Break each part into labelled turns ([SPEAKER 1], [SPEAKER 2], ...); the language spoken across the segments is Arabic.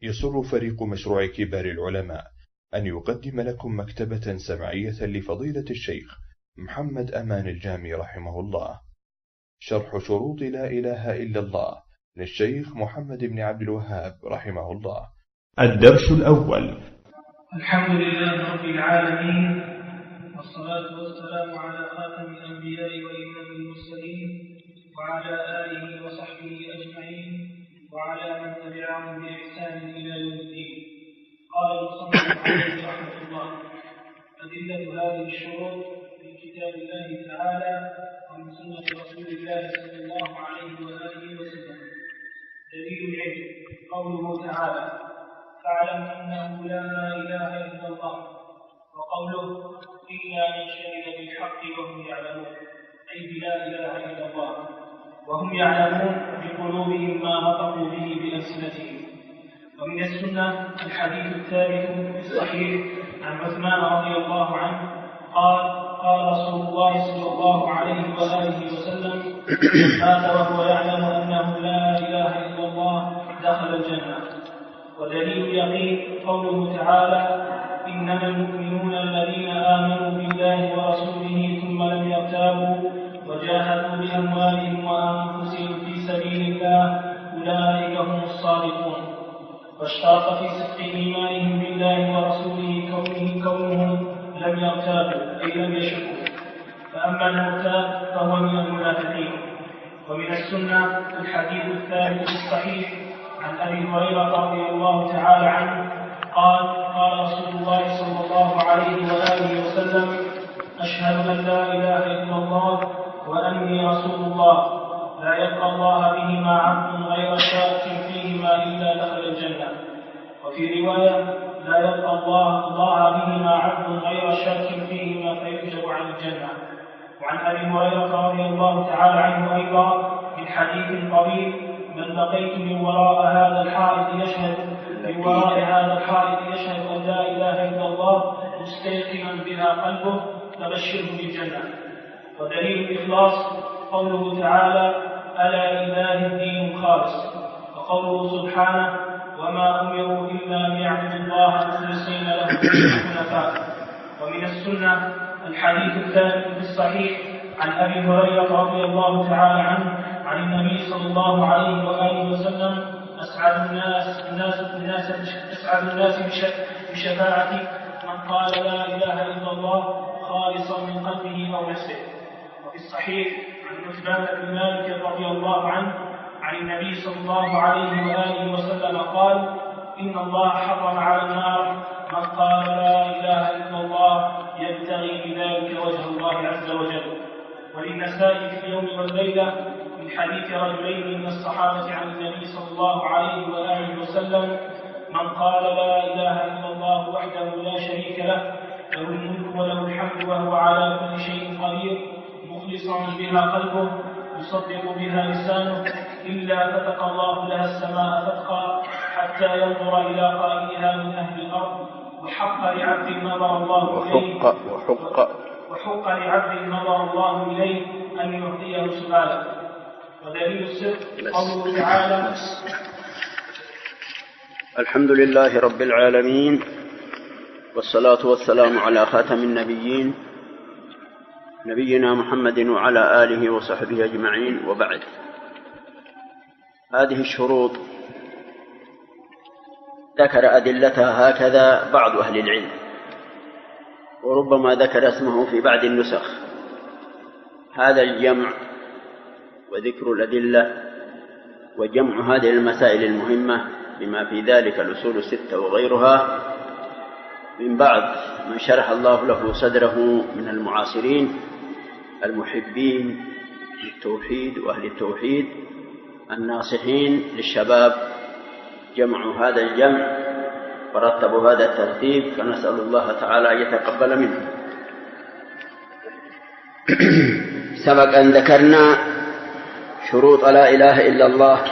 [SPEAKER 1] يسر فريق مشروع كبار العلماء أن يقدم لكم مكتبة سمعية لفضيلة الشيخ محمد أمان الجامي رحمه الله، شرح شروط لا إله إلا الله للشيخ محمد بن عبد الوهاب رحمه الله. الدرس الأول.
[SPEAKER 2] الحمد لله رب العالمين، والصلاة والسلام على خاتم الأنبياء وإمام المرسلين وعلى آله وصحبه أجمعين وعلى من تبعهم بإحسان إلى يوم الدين. قال المصنف عليه رحمة الله: أدلة هذه الشروط من كتاب الله تعالى ومن سنة رسول الله صلى الله عليه وآله وسلم. دليل العلم قوله تعالى: فاعلم أنه لا إله إلا الله، وقوله: إلا من شهد بالحق وهم يعلمون، أي بلا إله إلا الله، وهم يعلمون بقلوبهم ما نطقوا به بألسنتهم. ومن السنة الحديث الثابت في الصحيح عن عثمان رضي الله عنه قال: قال رسول الله صلى الله عليه وآله وسلم: من مات وهو يعلم أنه لا إله إلا الله دخل الجنة. ودليل اليقين قوله تعالى: إنما المؤمنون الذين آمنوا بالله ورسوله ثم لم يرتابوا وجاهدوا بأموالهم وأنفسهم في سبيل الله أولئك هم الصادقون. واشترط في صدق إيمانهم بالله ورسوله كونهم لم يرتابوا أي لم يشكوا، فأما المرتاب فهو من المنافقين. ومن السنة الحديث الثابت الصحيح عن أبي هريرة رضي الله تعالى عنه قال: قال رسول الله صلى الله عليه وآله وسلم: أشهد أن لا إله إلا الله وأني رسول الله، لا يلقى الله بهما عبد غير شاك فيهما إلا دخل الجنة. وفي رواية: لا يلقى الله بهما عبد غير شاك فيهما فيحجب عن الجنة. وعن أبي هريرة رضي الله تعالى عنه أيضا من حديث طويل: من لقيت من وراء هذا الحائط يشهد أن لا إله إلا الله مستيقنا بها قلبه فبشره بالجنة. ودليل الإخلاص قوله تعالى: ألا لله الدين الخالص، وقوله سبحانه: وما أمروا إلا ليعبدوا الله مخلصين له الدين حنفاء. ومن السنة الحديث الثابت في الصحيح عن أبي هريرة رضي الله تعالى عنه عن النبي صلى الله عليه وآله وسلم: أسعد الناس بشفاعة من قال لا إله إلا الله خالصا من قلبه أو نفسه. وفي الصحيح عن عثمان بن مالك رضي الله عنه عن النبي صلى الله عليه وآله وسلم قال: إن الله حرم على النار من قال لا إله إلا الله يبتغي بذلك وجه الله عز وجل. وللنسائي في اليوم والليلة من حديث رجلين من الصحابة عن النبي صلى الله عليه وآله وسلم: من قال لا إله إلا الله وحده لا شريك له، له الملك وله الحمد وهو على كل شيء قدير، مخلصا بها قلبه يصدق بها لسانه، إلا فتق الله لها السماء فتقا حتى ينظر إلى قائلها من أهل الأرض. وحق لعبد نظر الله إليه أن يعطيه سؤاله. ودليل الصدق قوله تعالى:
[SPEAKER 3] الحمد لله رب العالمين، والصلاة والسلام على خاتم النبيين نبينا محمد وعلى آله وصحبه أجمعين، وبعد. هذه الشروط ذكر أدلتها هكذا بعض أهل العلم، وربما ذكر اسمه في بعض النسخ. هذا الجمع وذكر الأدلة وجمع هذه المسائل المهمة بما في ذلك الأصول الستة وغيرها من بعض من شرح الله له صدره من المعاصرين المحبين للتوحيد وأهل التوحيد الناصحين للشباب، جمعوا هذا الجمع ورتبوا هذا الترتيب، فنسأل الله تعالى أن يتقبل منه. سبق أن ذكرنا شروط لا إله إلا الله.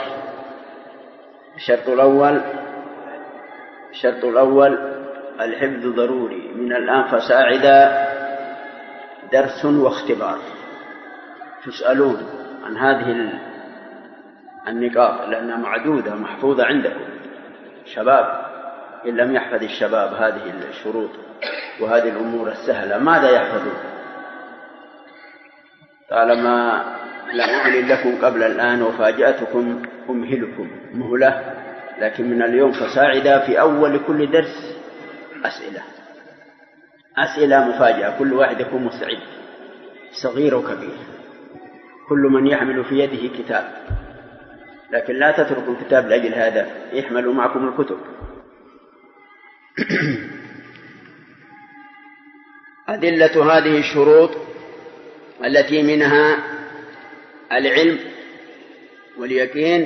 [SPEAKER 3] الشرط الأول الحفظ ضروري، من الآن فساعدا درس واختبار، تسألون عن هذه النقاط لأنها معدودة محفوظة عندكم. شباب، إن لم يحفظ الشباب هذه الشروط وهذه الأمور السهلة ماذا يحفظون؟ طالما لم أعلن لكم قبل الآن وفاجأتكم أمهلكم مهلة، لكن من اليوم فساعدا في أول كل درس أسئلة مفاجئة، كل واحد يكون مستعد صغير وكبير، كل من يحمل في يده كتاب، لكن لا تتركوا الكتاب لأجل هذا، احملوا معكم الكتب. أدلة هذه الشروط التي منها العلم واليقين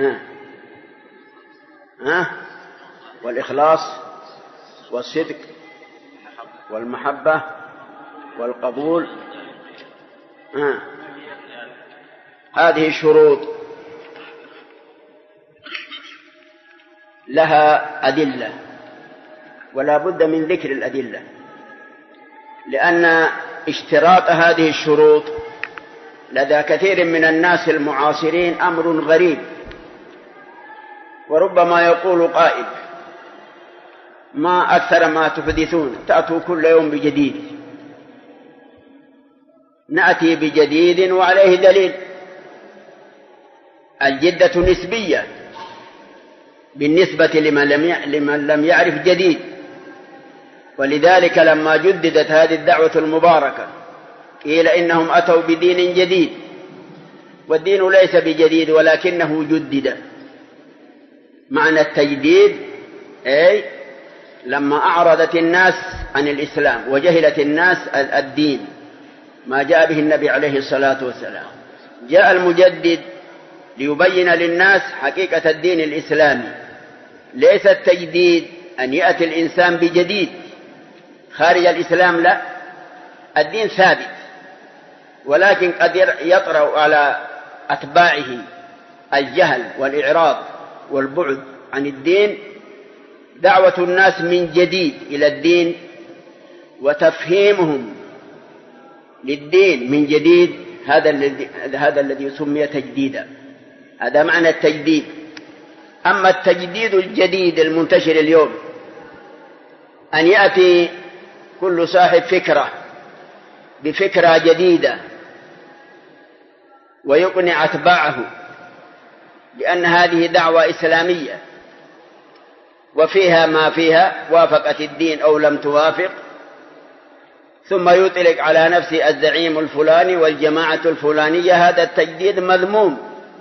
[SPEAKER 3] والإخلاص والصدق والمحبة والقبول. هذه الشروط لها أدلة ولا بد من ذكر الأدلة، لأن اشتراط هذه الشروط لدى كثير من الناس المعاصرين أمر غريب، وربما يقول قائل: ما أكثر ما تحدثون، تأتوا كل يوم بجديد. نأتي بجديد وعليه دليل. الجدة نسبية بالنسبة لمن لم يعرف جديد، ولذلك لما جددت هذه الدعوة المباركة قيل إنهم أتوا بدين جديد، والدين ليس بجديد ولكنه جدد. معنى التجديد أي لما أعرضت الناس عن الإسلام وجهلت الناس الدين ما جاء به النبي عليه الصلاة والسلام، جاء المجدد ليبين للناس حقيقة الدين الإسلامي. ليس التجديد أن يأتي الإنسان بجديد خارج الإسلام، لا، الدين ثابت، ولكن قد يطرأ على أتباعه الجهل والإعراض والبعد عن الدين، دعوة الناس من جديد إلى الدين وتفهيمهم للدين من جديد، هذا الذي سمي تجديدا. هذا معنى التجديد. أما التجديد الجديد المنتشر اليوم أن يأتي كل صاحب فكرة بفكرة جديدة ويقنع أتباعه بأن هذه دعوة إسلامية وفيها ما فيها، وافقت الدين أو لم توافق، ثم يطلق على نفسه الزعيم الفلاني والجماعة الفلانية. هذا التجديد مذموم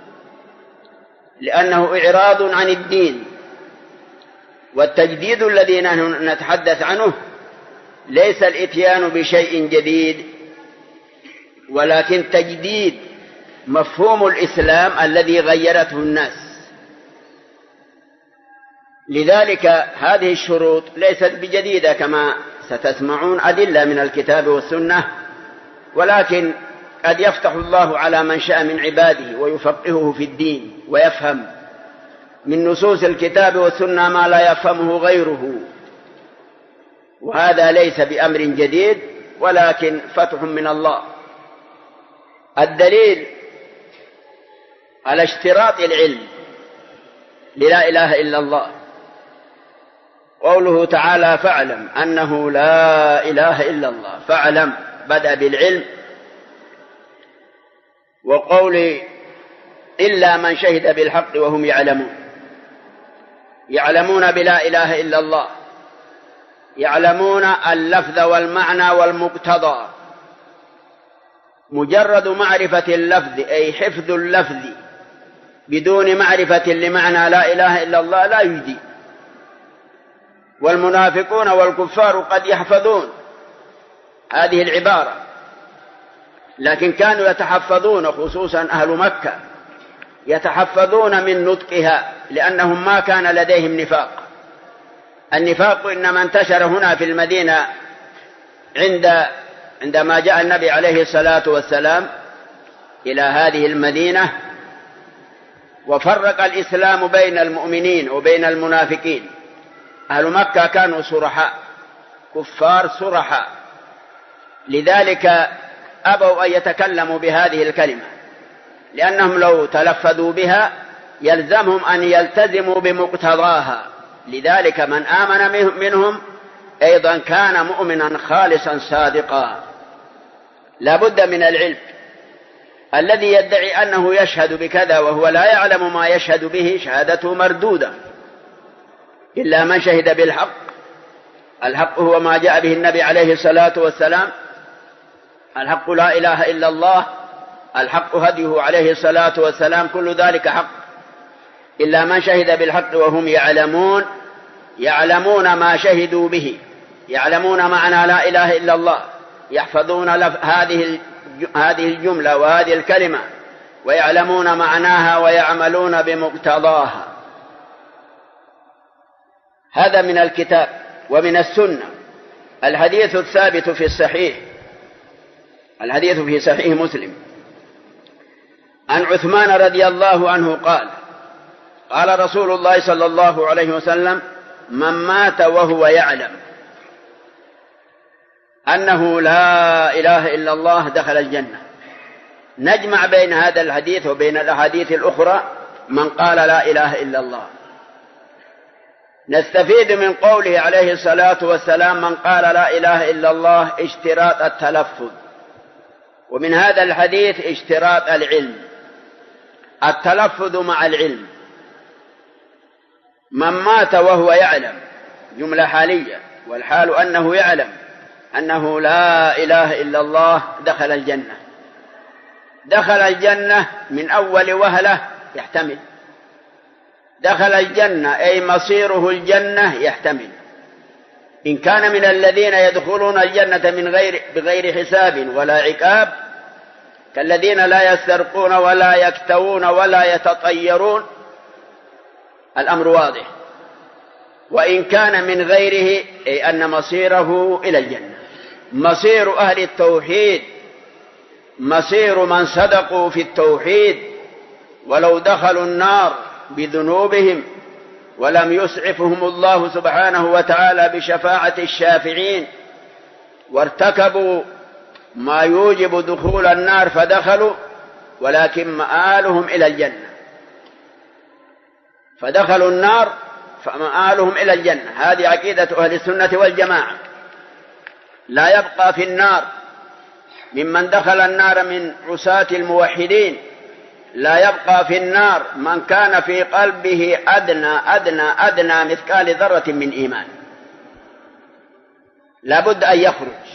[SPEAKER 3] لأنه إعراض عن الدين. والتجديد الذي نحن نتحدث عنه ليس الإتيان بشيء جديد، ولكن تجديد مفهوم الإسلام الذي غيرته الناس. لذلك هذه الشروط ليست بجديدة كما ستسمعون أدلة من الكتاب والسنة، ولكن قد يفتح الله على من شاء من عباده ويفقهه في الدين ويفهم من نصوص الكتاب والسنة ما لا يفهمه غيره، وهذا ليس بأمر جديد ولكن فتح من الله. الدليل على اشتراط العلم للا إله إلا الله قوله تعالى: فاعلم أنه لا إله إلا الله. فاعلم بدأ بالعلم، وقول إلا من شهد بالحق وهم يعلمون بلا إله إلا الله، يعلمون اللفظ والمعنى والمقتضى. مجرد معرفة اللفظ أي حفظ اللفظ بدون معرفة لمعنى لا إله إلا الله لا يجدي. والمنافقون والكفار قد يحفظون هذه العبارة، لكن كانوا يتحفظون، خصوصا أهل مكة يتحفظون من نطقها لأنهم ما كان لديهم نفاق. النفاق إنما انتشر هنا في المدينة عندما جاء النبي عليه الصلاة والسلام إلى هذه المدينة وفرق الإسلام بين المؤمنين وبين المنافقين. أهل مكة كانوا صرحاء، كفار صرحاء، لذلك أبوا أن يتكلموا بهذه الكلمة، لأنهم لو تلفظوا بها يلزمهم أن يلتزموا بمقتضاها لذلك من آمن منهم أيضا كان مؤمنا خالصا صادقا. لا بد من العلم. الذي يدعي أنه يشهد بكذا وهو لا يعلم ما يشهد به شهادته مردودة، إلا من شهد بالحق. الحق هو ما جاء به النبي عليه الصلاة والسلام، الحق لا إله إلا الله، الحق هديه عليه الصلاة والسلام، كل ذلك حق، إلا من شهد بالحق وهم يعلمون ما شهدوا به، يعلمون معنى لا إله إلا الله، يحفظون هذه الجملة وهذه الكلمة، ويعلمون معناها ويعملون بمقتضاها. هذا من الكتاب. ومن السنة الحديث الثابت في الصحيح، الحديث في صحيح مسلم عن عثمان رضي الله عنه قال: قال رسول الله صلى الله عليه وسلم: من مات وهو يعلم أنه لا إله إلا الله دخل الجنة. نجمع بين هذا الحديث وبين الأحاديث الأخرى: من قال لا إله إلا الله. نستفيد من قوله عليه الصلاة والسلام: من قال لا إله إلا الله اشتراط التلفظ. ومن هذا الحديث اشتراط العلم، التلفظ مع العلم. من مات وهو يعلم جملة حالية، والحال أنه يعلم أنه لا إله إلا الله دخل الجنة. دخل الجنة من أول وهلة يحتمل، دخل الجنة أي مصيره الجنة يحتمل. إن كان من الذين يدخلون الجنة بغير حساب ولا عقاب، كالذين لا يسترقون ولا يكتوون ولا يتطيرون، الأمر واضح. وإن كان من غيره أي أن مصيره إلى الجنة. مصير أهل التوحيد مصير من صدقوا في التوحيد، ولو دخلوا النار بذنوبهم ولم يسعفهم الله سبحانه وتعالى بشفاعة الشافعين، وارتكبوا ما يوجب دخول النار فدخلوا، ولكن مآلهم إلى الجنة. فدخلوا النار فمآلهم إلى الجنة. هذه عقيدة أهل السنة والجماعة. لا يبقى في النار ممن دخل النار من عصاة الموحدين، لا يبقى في النار من كان في قلبه أدنى مثقال ذرة من إيمان. لا بد أن يخرج.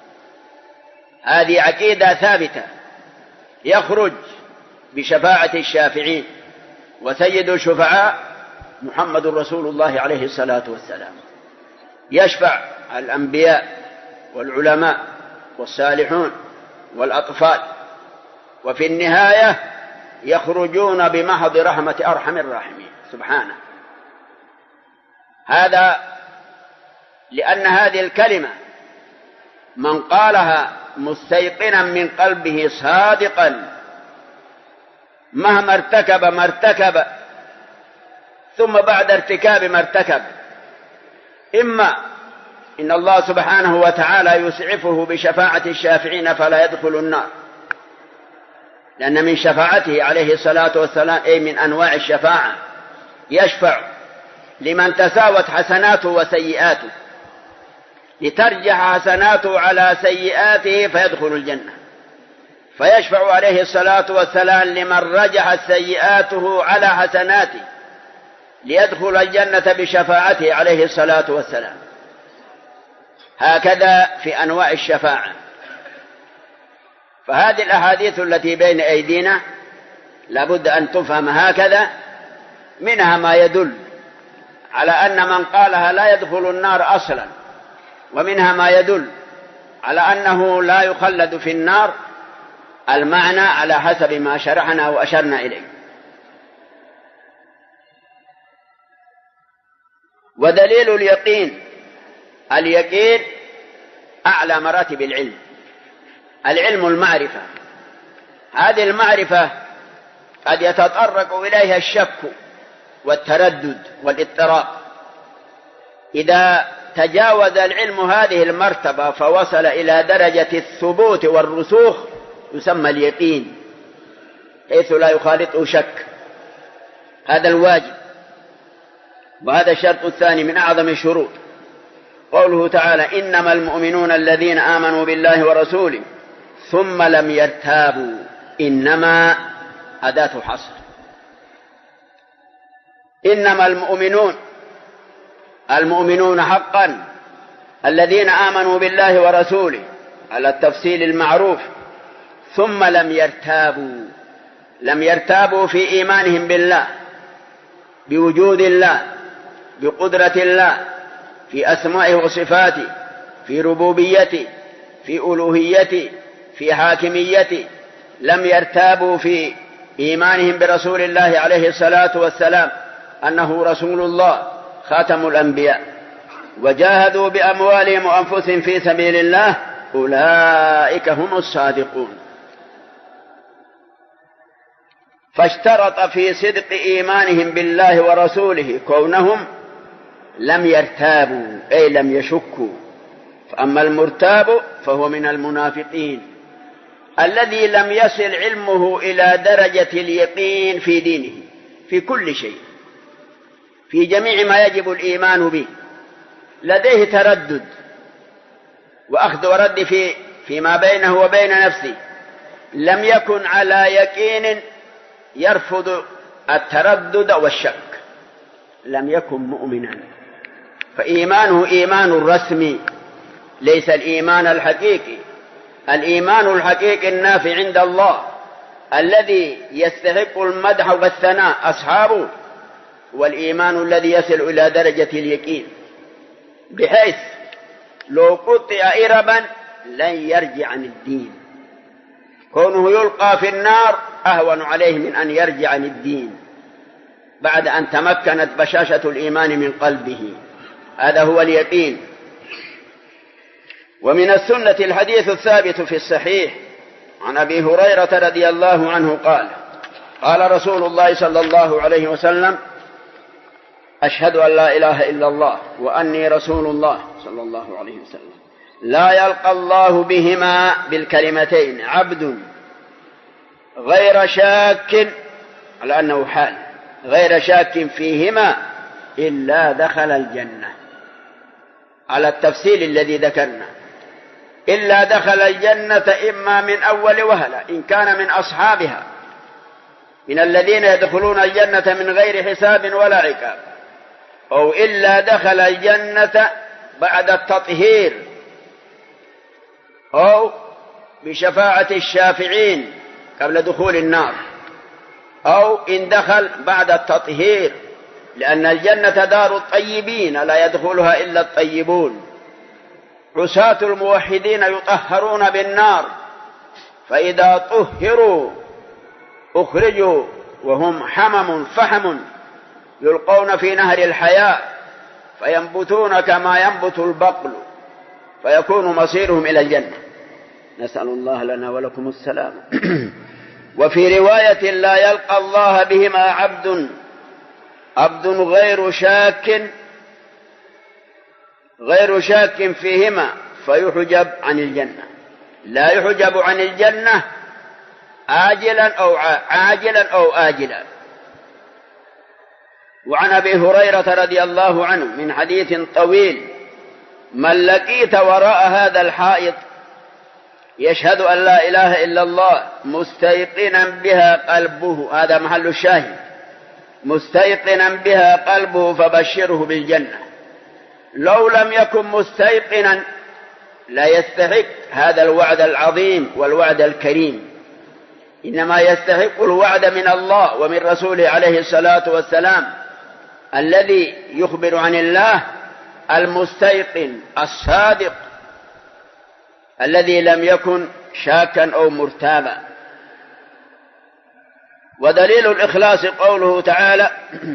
[SPEAKER 3] هذه عقيدة ثابتة. يخرج بشفاعة الشافعين، وسيد الشفعاء محمد رسول الله عليه الصلاة والسلام. يشفع الأنبياء والعلماء والصالحون والأطفال، وفي النهاية يخرجون بمحض رحمة أرحم الراحمين سبحانه. هذا لأن هذه الكلمة من قالها مستيقنا من قلبه صادقا مهما ارتكب ما ارتكب، ثم بعد ارتكاب ما ارتكب، إما إن الله سبحانه وتعالى يسعفه بشفاعة الشافعين فلا يدخل النار، لأن من شفاعته عليه الصلاة والسلام أي من أنواع الشفاعة يشفع لمن تساوت حسناته وسيئاته، لترجح حسناته على سيئاته فيدخل الجنة. فيشفع عليه الصلاة والسلام لمن رجحت سيئاته على حسناته ليدخل الجنة بشفاعته عليه الصلاة والسلام. هكذا في أنواع الشفاعة. فهذه الأحاديث التي بين أيدينا لابد أن تفهم هكذا. منها ما يدل على أن من قالها لا يدخل النار أصلا، ومنها ما يدل على أنه لا يخلد في النار. المعنى على حسب ما شرحنا وأشرنا إليه. ودليل اليقين، اليقين أعلى مراتب العلم. العلم المعرفة. هذه المعرفة قد يتطرق إليها الشك والتردد والاضطراب. إذا تجاوز العلم هذه المرتبة فوصل إلى درجة الثبوت والرسوخ يسمى اليقين، حيث لا يخالطه شك. هذا الواجب. وهذا الشرط الثاني من أعظم الشروط. قوله تعالى إنما المؤمنون الذين آمنوا بالله ورسوله ثم لم يرتابوا. إنما أداة حصر. إنما المؤمنون حقا الذين آمنوا بالله ورسوله على التفصيل المعروف، ثم لم يرتابوا في إيمانهم بالله، بوجود الله، بقدرة الله، في أسمائه وصفاته، في ربوبيته، في ألوهيته، في حاكميته. لم يرتابوا في إيمانهم برسول الله عليه الصلاة والسلام أنه رسول الله خاتم الأنبياء، وجاهدوا بأموالهم وأنفسهم في سبيل الله، أولئك هم الصادقون. فاشترط في صدق إيمانهم بالله ورسوله كونهم لم يرتابوا، أي لم يشكوا. فأما المرتاب فهو من المنافقين الذي لم يصل علمه إلى درجة اليقين في دينه، في كل شيء، في جميع ما يجب الإيمان به، لديه تردد وأخذ ورد فيما بينه وبين نفسه، لم يكن على يقين، يرفض التردد والشك، لم يكن مؤمنا. فإيمانه إيمان رسمي، ليس الإيمان الحقيقي. الإيمان الحقيقي النافع عند الله الذي يستحق المدح والثناء أصحابه، والإيمان الذي يصل إلى درجة اليقين، بحيث لو قطع إربا لن يرجع عن الدين. كونه يلقى في النار أهون عليه من أن يرجع عن الدين بعد أن تمكنت بشاشة الإيمان من قلبه. هذا هو اليقين. ومن السنة الحديث الثابت في الصحيح عن أبي هريرة رضي الله عنه قال: قال رسول الله صلى الله عليه وسلم: أشهد أن لا إله إلا الله وأني رسول الله صلى الله عليه وسلم، لا يلقى الله بهما بالكلمتين عبد غير شاك، على أنه حال، غير شاك فيهما إلا دخل الجنة، على التفصيل الذي ذكرنا. إلا دخل الجنة إما من أول وهلة إن كان من أصحابها، من الذين يدخلون الجنة من غير حساب ولا عقاب، أو إلا دخل الجنة بعد التطهير، أو بشفاعة الشافعين قبل دخول النار، أو إن دخل بعد التطهير، لأن الجنة دار الطيبين لا يدخلها إلا الطيبون. عصاة الموحدين يطهرون بالنار، فإذا طهروا أخرجوا وهم حمم فحم يلقون في نهر الحياة فينبتون كما ينبت البقل، فيكون مصيرهم إلى الجنة. نسأل الله لنا ولكم السلام. وفي رواية: لا يلقى الله بهما عبد غير شاك فيهما فيحجب عن الجنة، لا يحجب عن الجنة عاجلا أو آجلا. وعن أبي هريرة رضي الله عنه من حديث طويل: من لقيت وراء هذا الحائط يشهد أن لا إله إلا الله مستيقنا بها قلبه، هذا محل الشاهد، مستيقنا بها قلبه فبشره بالجنة. لو لم يكن مستيقنا لا يستحق هذا الوعد العظيم والوعد الكريم، إنما يستحق الوعد من الله ومن رسوله عليه الصلاة والسلام الذي يخبر عن الله، المستيقن الصادق الذي لم يكن شاكا أو مرتابا. ودليل الإخلاص قوله تعالى: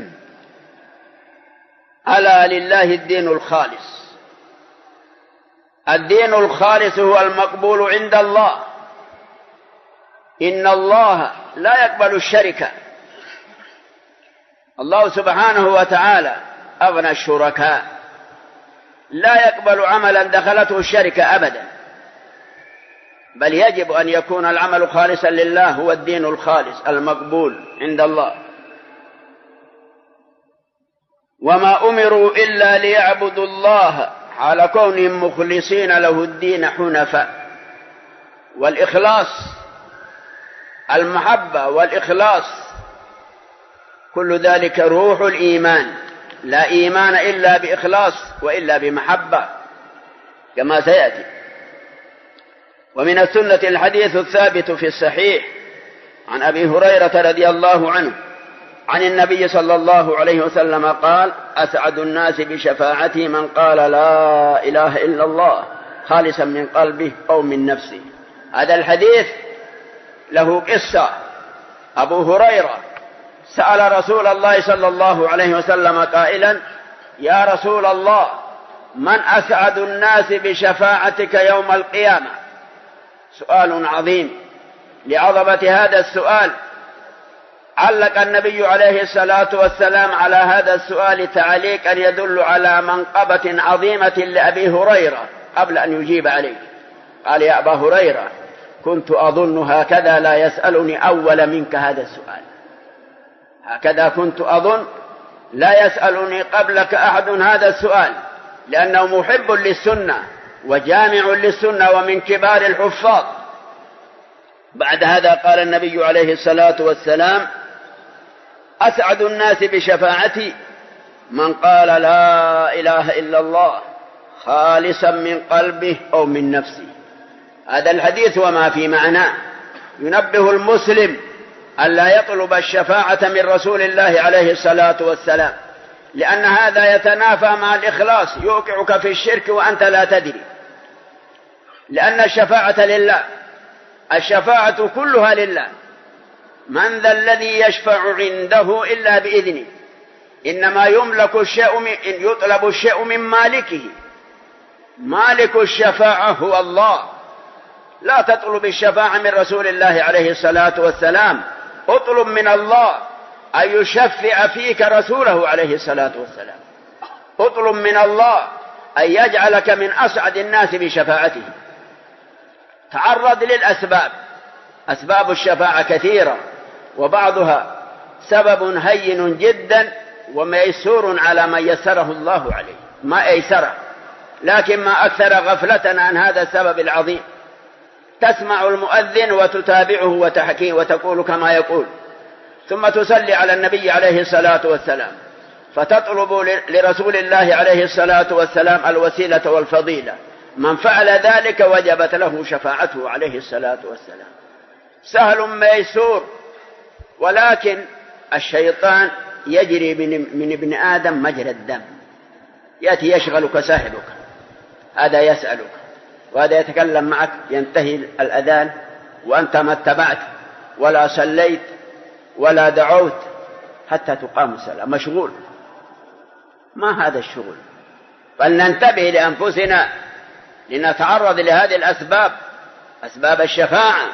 [SPEAKER 3] ألا لله الدين الخالص. الدين الخالص هو المقبول عند الله. إن الله لا يقبل الشرك. الله سبحانه وتعالى أغنى الشركاء، لا يقبل عملا دخلته الشركة أبدا، بل يجب أن يكون العمل خالصا لله، هو الدين الخالص المقبول عند الله. وما أمروا إلا ليعبدوا الله حال كونهم مخلصين له الدين حنفاء. والإخلاص، المحبة والإخلاص، كل ذلك روح الإيمان. لا إيمان إلا بإخلاص وإلا بمحبة كما سيأتي. ومن السنة الحديث الثابت في الصحيح عن أبي هريرة رضي الله عنه عن النبي صلى الله عليه وسلم قال: أسعد الناس بشفاعتي من قال لا إله إلا الله خالصا من قلبه أو من نفسه. هذا الحديث له قصة. أبو هريرة سأل رسول الله صلى الله عليه وسلم قائلا: يا رسول الله، من أسعد الناس بشفاعتك يوم القيامة؟ سؤال عظيم. لعظمة هذا السؤال علق النبي عليه الصلاة والسلام على هذا السؤال تعليقا يدل على منقبة عظيمة لأبي هريرة قبل أن يجيب عليه. قال: يا أبا هريرة، كنت أظن هكذا لا يسألني أول منك هذا السؤال. هكذا كنت أظن لا يسألني قبلك أحد هذا السؤال، لأنه محب للسنة وجامع للسنة ومن كبار الحفاظ. بعد هذا قال النبي عليه الصلاة والسلام: أسعد الناس بشفاعتي من قال لا إله إلا الله خالصا من قلبه أو من نفسه. هذا الحديث وما في معناه ينبه المسلم أن لا يطلب الشفاعة من رسول الله عليه الصلاة والسلام، لأن هذا يتنافى مع الإخلاص، يوقعك في الشرك وأنت لا تدري. لأن الشفاعة لله، الشفاعة كلها لله. من ذا الذي يشفع عنده إلا بإذنه؟ إنما يطلب الشيء من مالكه. مالك الشفاعة هو الله. لا تطلب الشفاعة من رسول الله عليه الصلاة والسلام، اطلب من الله أن يشفع فيك رسوله عليه الصلاة والسلام. اطلب من الله أن يجعلك من أسعد الناس بشفاعته. تعرض للأسباب. أسباب الشفاعة كثيرة، وبعضها سبب هين جدا وميسور على من يسره الله عليه، ما أيسره، لكن ما أكثر غفلتنا عن هذا السبب العظيم. تسمع المؤذن وتتابعه وتحكيه وتقول كما يقول، ثم تصلي على النبي عليه الصلاة والسلام، فتطلب لرسول الله عليه الصلاة والسلام الوسيلة والفضيلة. من فعل ذلك وجبت له شفاعته عليه الصلاة والسلام. سهل ميسور، ولكن الشيطان يجري من ابن آدم مجرى الدم. يأتي يشغلك صاحبك، هذا يسألك وهذا يتكلم معك، ينتهي الأذان وأنت ما اتبعت ولا صليت ولا دعوت حتى تقام الصلاة، مشغول. ما هذا الشغل؟ فلننتبه لأنفسنا لنتعرض لهذه الأسباب، أسباب الشفاعة،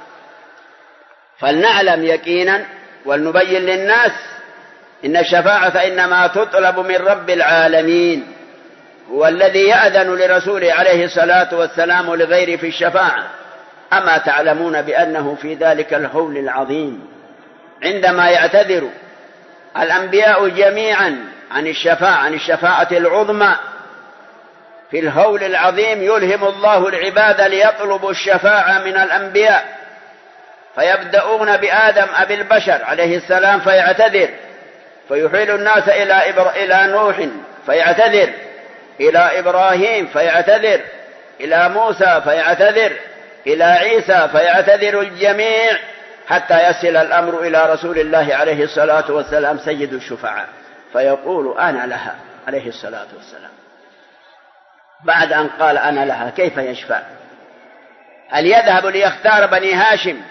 [SPEAKER 3] فلنعلم يقينا ولنبين للناس إن الشفاعة إنما تطلب من رب العالمين، هو الذي يأذن لرسوله عليه الصلاة والسلام لغيره في الشفاعة. أما تعلمون بأنه في ذلك الهول العظيم عندما يعتذر الأنبياء جميعا عن الشفاعة العظمى، في الهول العظيم يلهم الله العباد ليطلبوا الشفاعة من الأنبياء، فيبدأون بآدم أبي البشر عليه السلام فيعتذر، فيحيل الناس إلى نوح فيعتذر، إلى إبراهيم فيعتذر، إلى موسى فيعتذر، إلى عيسى فيعتذر الجميع، حتى يصل الأمر إلى رسول الله عليه الصلاة والسلام سيد الشفعاء، فيقول أنا لها عليه الصلاة والسلام. بعد أن قال أنا لها كيف يشفع؟ هل يذهب ليختار بني هاشم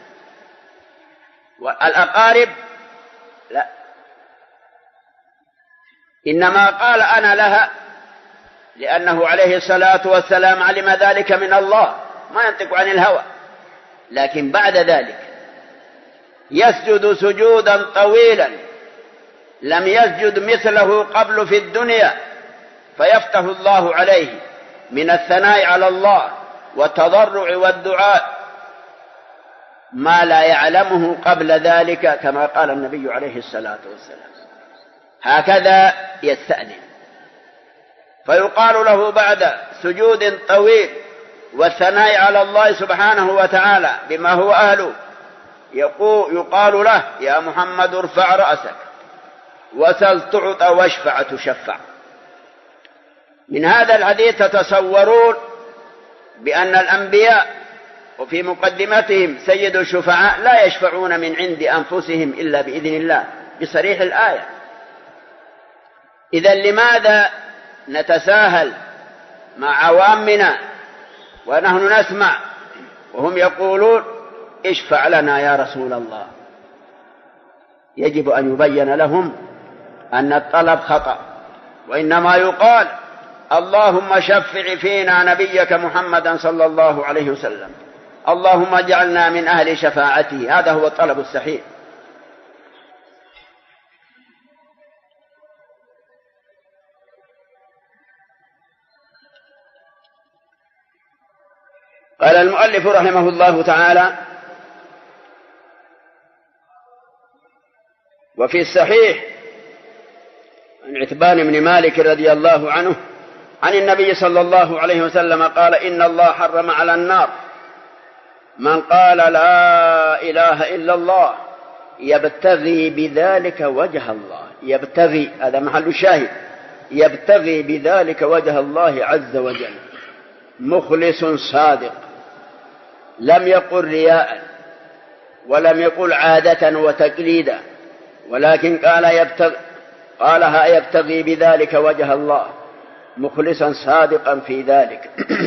[SPEAKER 3] والأقارب؟ لا، إنما قال أنا لها لأنه عليه الصلاة والسلام علم ذلك من الله، ما ينطق عن الهوى. لكن بعد ذلك يسجد سجودا طويلا لم يسجد مثله قبل في الدنيا، فيفتح الله عليه من الثناء على الله والتضرع والدعاء ما لا يعلمه قبل ذلك، كما قال النبي عليه الصلاة والسلام. هكذا يستأذن، فيقال له بعد سجود طويل والثناء على الله سبحانه وتعالى بما هو أهله، يقال له: يا محمد ارفع رأسك وسل تعط واشفع تشفع. من هذا الحديث تتصورون بأن الأنبياء وفي مقدمتهم سيد الشفعاء لا يشفعون من عند أنفسهم إلا بإذن الله بصريح الآية. إذن لماذا نتساهل مع عوامنا ونحن نسمع وهم يقولون: اشفع لنا يا رسول الله؟ يجب أن يبين لهم أن الطلب خطأ، وإنما يقال: اللهم شفع فينا نبيك محمدا صلى الله عليه وسلم، اللهم اجعلنا من أهل شفاعته. هذا هو الطلب الصحيح. قال المؤلف رحمه الله تعالى: وفي الصحيح عن عتبان بن مالك رضي الله عنه عن النبي صلى الله عليه وسلم قال: إن الله حرم على النار من قال لا إله إلا الله يبتغي بذلك وجه الله. يبتغي، هذا محل الشاهد، يبتغي بذلك وجه الله عز وجل، مخلص صادق، لم يقل رياء ولم يقل عادة وتقليدا، ولكن قالها يبتغي بذلك وجه الله، مخلصا صادقا في ذلك.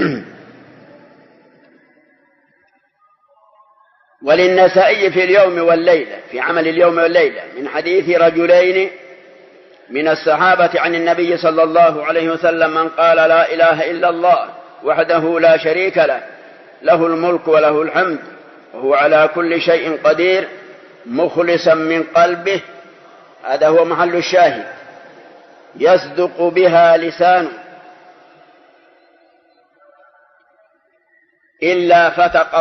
[SPEAKER 3] وللنسائي في اليوم والليلة، في عمل اليوم والليلة، من حديث رجلين من الصحابة عن النبي صلى الله عليه وسلم: من قال لا إله إلا الله وحده لا شريك له، له الملك وله الحمد وهو على كل شيء قدير، مخلصا من قلبه. هذا هو محل الشاهد. يصدق بها لسانه إلا فتق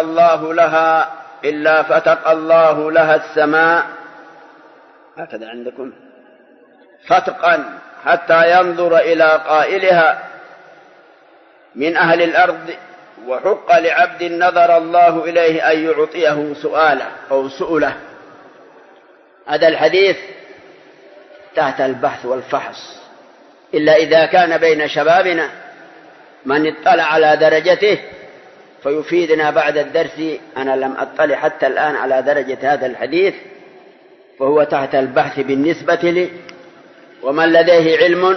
[SPEAKER 3] الله لها السماء، هكذا عندكم، فتقا حتى ينظر إلى قائلها من أهل الأرض، وحق لعبد نظر الله إليه أن يعطيه سؤاله أو سؤله. هذا الحديث تحت البحث والفحص، إلا إذا كان بين شبابنا من اطلع على درجته فيفيدنا بعد الدرس. أنا لم أطلع حتى الآن على درجة هذا الحديث، فهو تحت البحث بالنسبة لي، ومن لديه علم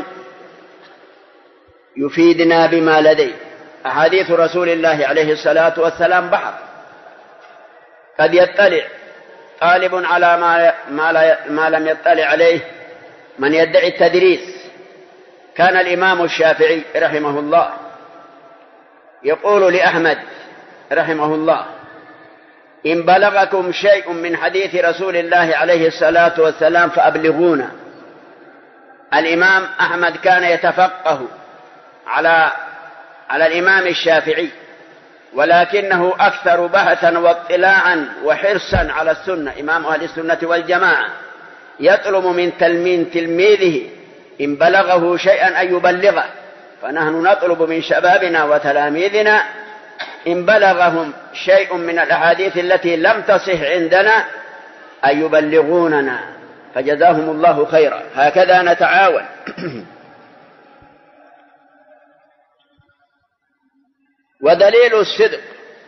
[SPEAKER 3] يفيدنا بما لديه. أحاديث رسول الله عليه الصلاة والسلام بحر، قد يطلع طالب على ما لم يطلع عليه من يدعي التدريس. كان الإمام الشافعي رحمه الله يقول لأحمد رحمه الله: إن بلغكم شيء من حديث رسول الله عليه الصلاة والسلام فأبلغونا. الإمام أحمد كان يتفقه على الإمام الشافعي، ولكنه أكثر بحثا واطلاعا وحرصا على السنة، إمام أهل السنة والجماعة، يطلب من تلميذه إن بلغه شيئا أن يبلغه. فنحن نطلب من شبابنا وتلاميذنا إن بلغهم شيء من الأحاديث التي لم تصح عندنا أن يبلغوننا، فجزاهم الله خيرا. هكذا نتعاون. ودليل الصدق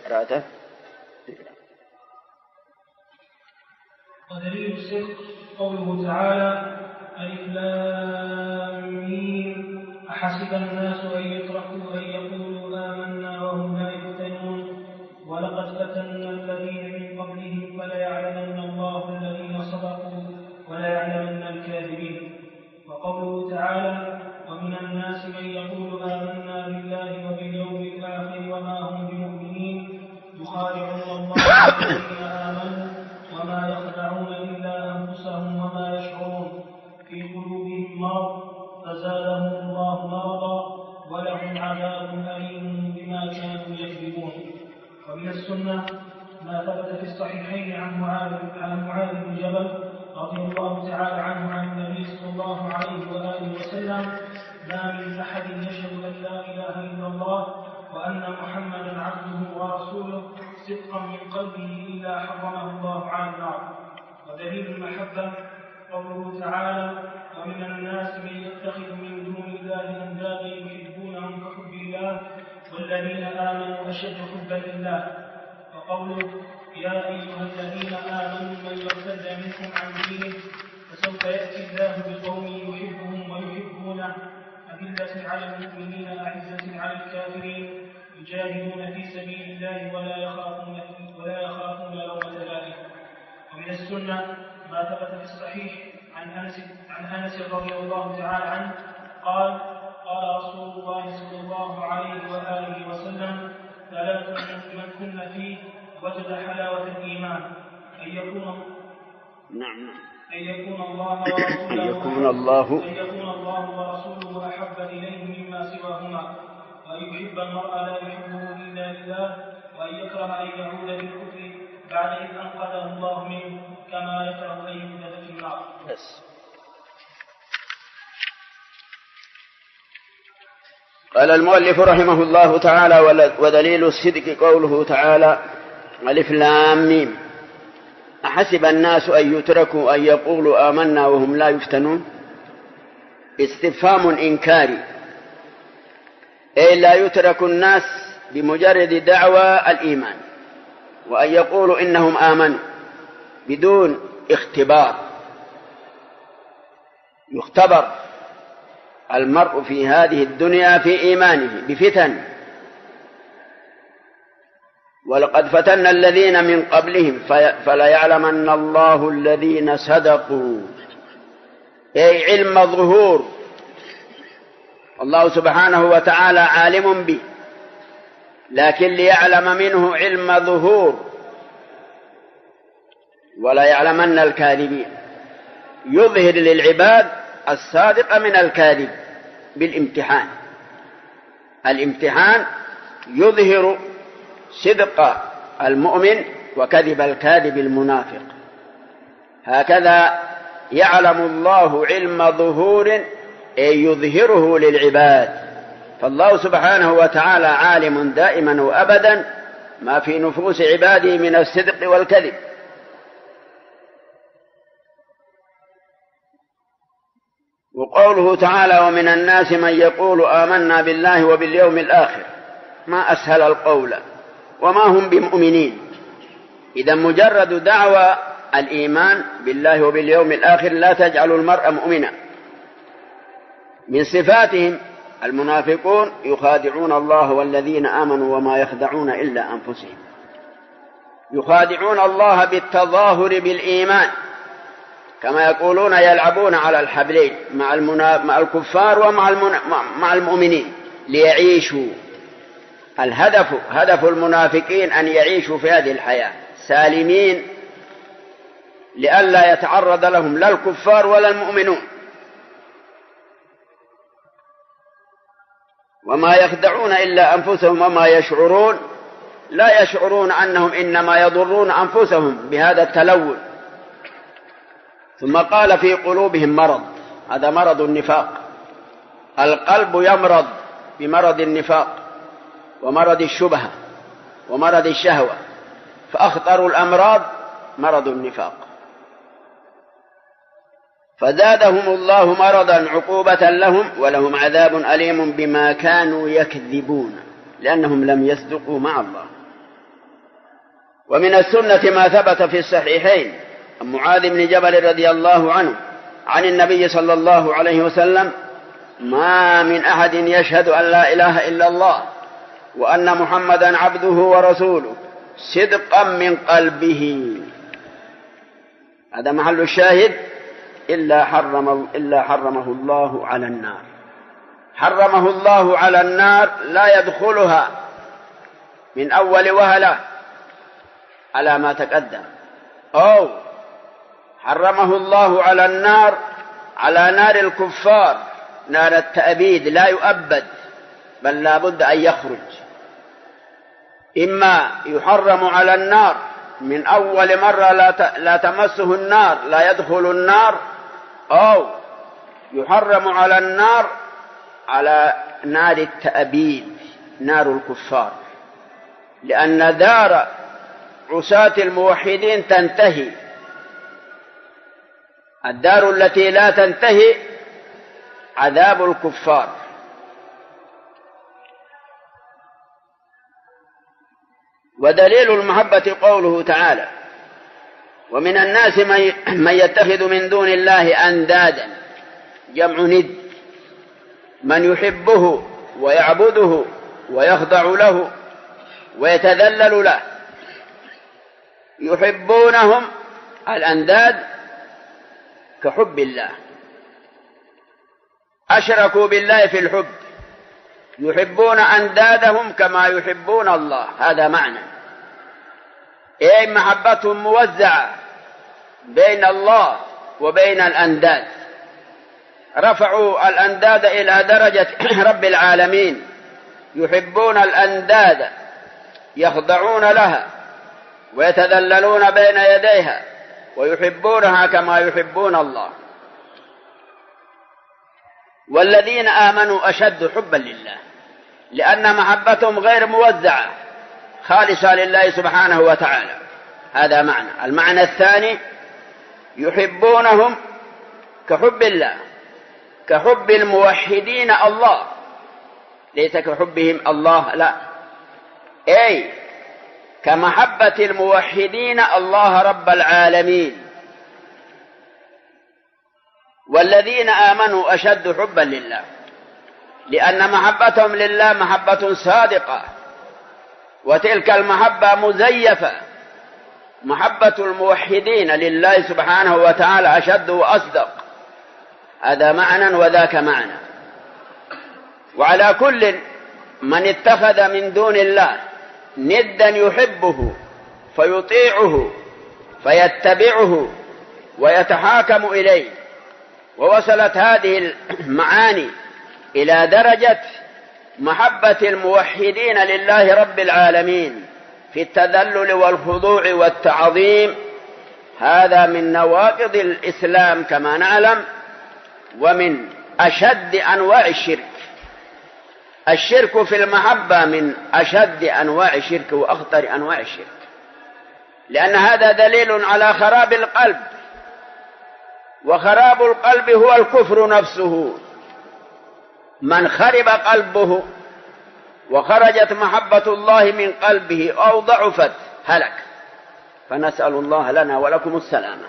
[SPEAKER 2] ودليل الصدق قوله تعالى: ألف لام ميم أحسب الناس أن يتركوا أن يقولوا آمنا وهم لا يفتنون ولقد فتنا الذين من قبلهم فليعلمن الله الذين صدقوا وليعلمن الكاذبين. وقوله تعالى: ومن الناس من يقول آمنا بالله وباليوم الآخر وما هم بمؤمنين يخادعون الله الذين آمنوا وما يخدعون إلا أنفسهم وما يشعرون، في قلوبهم مرض فزادهم الله مرضا ولهم عذاب أليم بما كانوا يكذبون. ومن السنة ما ثبت في الصحيحين عن معاذ بن جبل رضي الله تعالى عنه عن النبي صلى الله عليه وآله وسلم: ما من أحد يشهد أن لا إله إلا الله وأن محمدا عبده ورسوله صدقا من قلبه إلا حرمه الله على النار. ودليل المحبة قوله تعالى: ومن الناس من يتخذ من دون الله أندادا يحبونهم كحب الله والذين آمنوا أشد حبا لله. وقوله: يا أيها الذين آمنوا من يرتد منكم عن دينه فسوف يأتي الله بقوم يحبهم ويحبونه أذلة على المؤمنين أعزة على الكافرين يجاهدون في سبيل الله ولا يخافون لومة لائم. ومن السنة ما ثبت في الصحيح عن أنس رضي الله تعالى عنه قال: قال رسول الله صلى الله عليه وآله وسلم: ثلاث من كن فيه وجد حلاوة الإيمان: أن يكون الله ورسوله أحب إليه مما سواهما، وأن يحب المرء لا يحبه إلا لله، وأن يكره أن يعود بالكفر بعد إذ أنقذه الله منه كما يكره أن يقذف في النار.
[SPEAKER 3] قال المؤلف رحمه الله تعالى: ودليل الصدق قوله تعالى: ألف لام ميم أحسب الناس أن يتركوا أن يقولوا آمنا وهم لا يفتنون. استفهام إنكاري، أي لا يترك الناس بمجرد دعوى الإيمان وأن يقولوا إنهم آمنوا بدون اختبار. يختبر المرء في هذه الدنيا في إيمانه بفتن، ولقد فتنا الذين من قبلهم فليعلمن الله الذين صدقوا، أي علم ظهور. الله سبحانه وتعالى عالم به، لكن ليعلم منه علم ظهور. ولا يعلمن الكاذبين، يظهر للعباد الصادق من الكاذب بالامتحان. الامتحان يظهر صدق المؤمن وكذب الكاذب المنافق. هكذا يعلم الله علم ظهور، أي يظهره للعباد. فالله سبحانه وتعالى عالم دائما وأبدا ما في نفوس عباده من الصدق والكذب. وقوله تعالى: ومن الناس من يقول آمنا بالله وباليوم الآخر، ما أسهل القول وما هم بمؤمنين. إذا مجرد دعوى الإيمان بالله وباليوم الآخر لا تجعل المرء مؤمنا. من صفاتهم المنافقون: يخادعون الله والذين آمنوا وما يخدعون إلا أنفسهم. يخادعون الله بالتظاهر بالإيمان، كما يقولون يلعبون على الحبلين مع الكفار ومع المؤمنين ليعيشوا. هدف المنافقين أن يعيشوا في هذه الحياة سالمين، لئلا يتعرض لهم لا الكفار ولا المؤمنون. وما يخدعون إلا أنفسهم وما يشعرون، لا يشعرون أنهم إنما يضرون أنفسهم بهذا التلون. ثم قال: في قلوبهم مرض. هذا مرض النفاق. القلب يمرض بمرض النفاق ومرض الشبهة ومرض الشهوة، فأخطر الأمراض مرض النفاق. فزادهم الله مرضا عقوبة لهم، ولهم عذاب أليم بما كانوا يكذبون، لأنهم لم يصدقوا مع الله. ومن السنة ما ثبت في الصحيحين عن معاذ بن جبل رضي الله عنه عن النبي صلى الله عليه وسلم: ما من أحد يشهد أن لا إله إلا الله وأن محمدا عبده ورسوله صدقا من قلبه، هذا محل الشاهد، إلا حرمه الله على النار. حرمه الله على النار، لا يدخلها من أول وهلة على ما تقدم، أو حرمه الله على النار، على نار الكفار، نار التأبيد، لا يؤبد، بل لا بد أن يخرج. إما يحرم على النار من أول مرة لا تمسه النار، لا يدخل النار، أو يحرم على النار على نار التأبيد، نار الكفار، لأن دار عصاة الموحدين تنتهي. الدار التي لا تنتهي عذاب الكفار. ودليل المحبة قوله تعالى: ومن الناس من يتخذ من دون الله أندادا، جمع ند، من يحبه ويعبده ويخضع له ويتذلل له. يحبونهم الأنداد كحب الله، أشركوا بالله في الحب، يحبون أندادهم كما يحبون الله. هذا معنى أي محبتهم موزعة بين الله وبين الأنداد. رفعوا الأنداد إلى درجة رب العالمين، يحبون الأنداد، يخضعون لها ويتذللون بين يديها ويحبونها كما يحبون الله. والذين آمنوا أشد حبا لله، لأن محبتهم غير موزعة، خالصة لله سبحانه وتعالى. هذا معنى. المعنى الثاني: يحبونهم كحب الله، كحب الموحدين الله، ليس كحبهم الله، لا، أي كمحبة الموحدين الله رب العالمين. والذين آمنوا أشد حبا لله، لأن محبتهم لله محبة صادقة، وتلك المحبة مزيفة. محبة الموحدين لله سبحانه وتعالى أشد وأصدق. هذا معنى وذاك معنى. وعلى كل من اتخذ من دون الله ندا يحبه فيطيعه فيتبعه ويتحاكم إليه، ووصلت هذه المعاني إلى درجة محبة الموحدين لله رب العالمين في التذلل والخضوع والتعظيم. هذا من نواقض الإسلام كما نعلم، ومن أشد أنواع الشرك. الشرك في المحبة من أشد أنواع الشرك وأخطر أنواع الشرك، لأن هذا دليل على خراب القلب، وخراب القلب هو الكفر نفسه. من خرب قلبه وخرجت محبة الله من قلبه أو ضعفت هلك، فنسأل الله لنا ولكم السلامة.